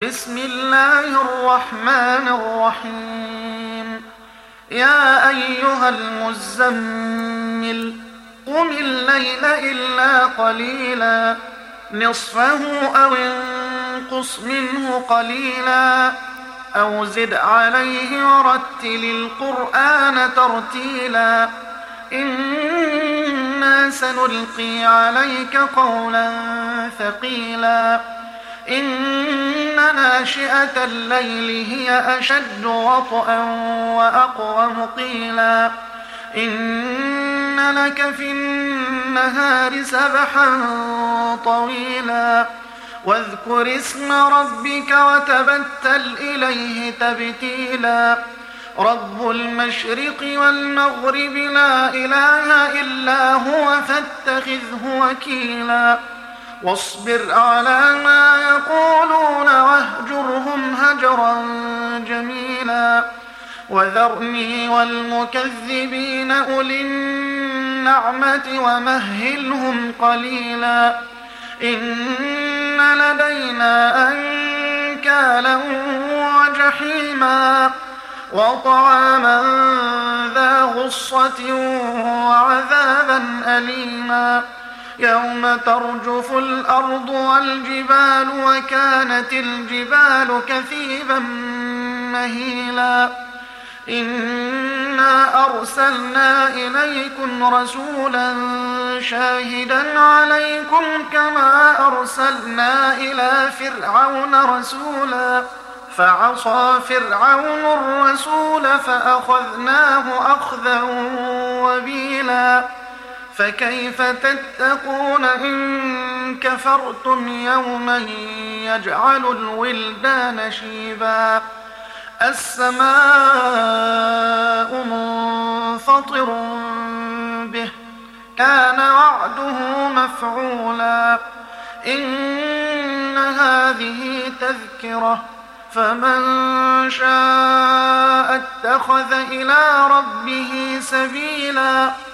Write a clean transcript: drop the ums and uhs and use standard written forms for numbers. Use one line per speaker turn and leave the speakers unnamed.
بسم الله الرحمن الرحيم. يا أيها المزمل قم الليل إلا قليلا نصفه أو انقص منه قليلا أو زد عليه ورتل القرآن ترتيلا إنا سنلقي عليك قولا ثقيلا إن ناشئة الليل هي أشد وطئا وأقوم قيلا إن لك في النهار سبحا طويلا واذكر اسم ربك وتبتل إليه تبتيلا رب المشرق والمغرب لا إله إلا هو فاتخذه وكيلا واصبر على ما يقولون واهجرهم هجرا جميلا وذرني والمكذبين أولي النعمة ومهلهم قليلا إن لدينا أنكالا وجحيما وطعاما ذا غصة وعذابا أليما يوم ترجف الأرض والجبال وكانت الجبال كثيبا مهيلا إنا أرسلنا إليكم رسولا شاهدا عليكم كما أرسلنا إلى فرعون رسولا فعصى فرعون الرسول فأخذناه أخذا وبيلا فكيف تتقون إن كفرتم يوما يجعل الولدان شيبا السماء منفطر به كان وعده مفعولا إن هذه تذكرة فمن شاء اتخذ إلى ربه سبيلا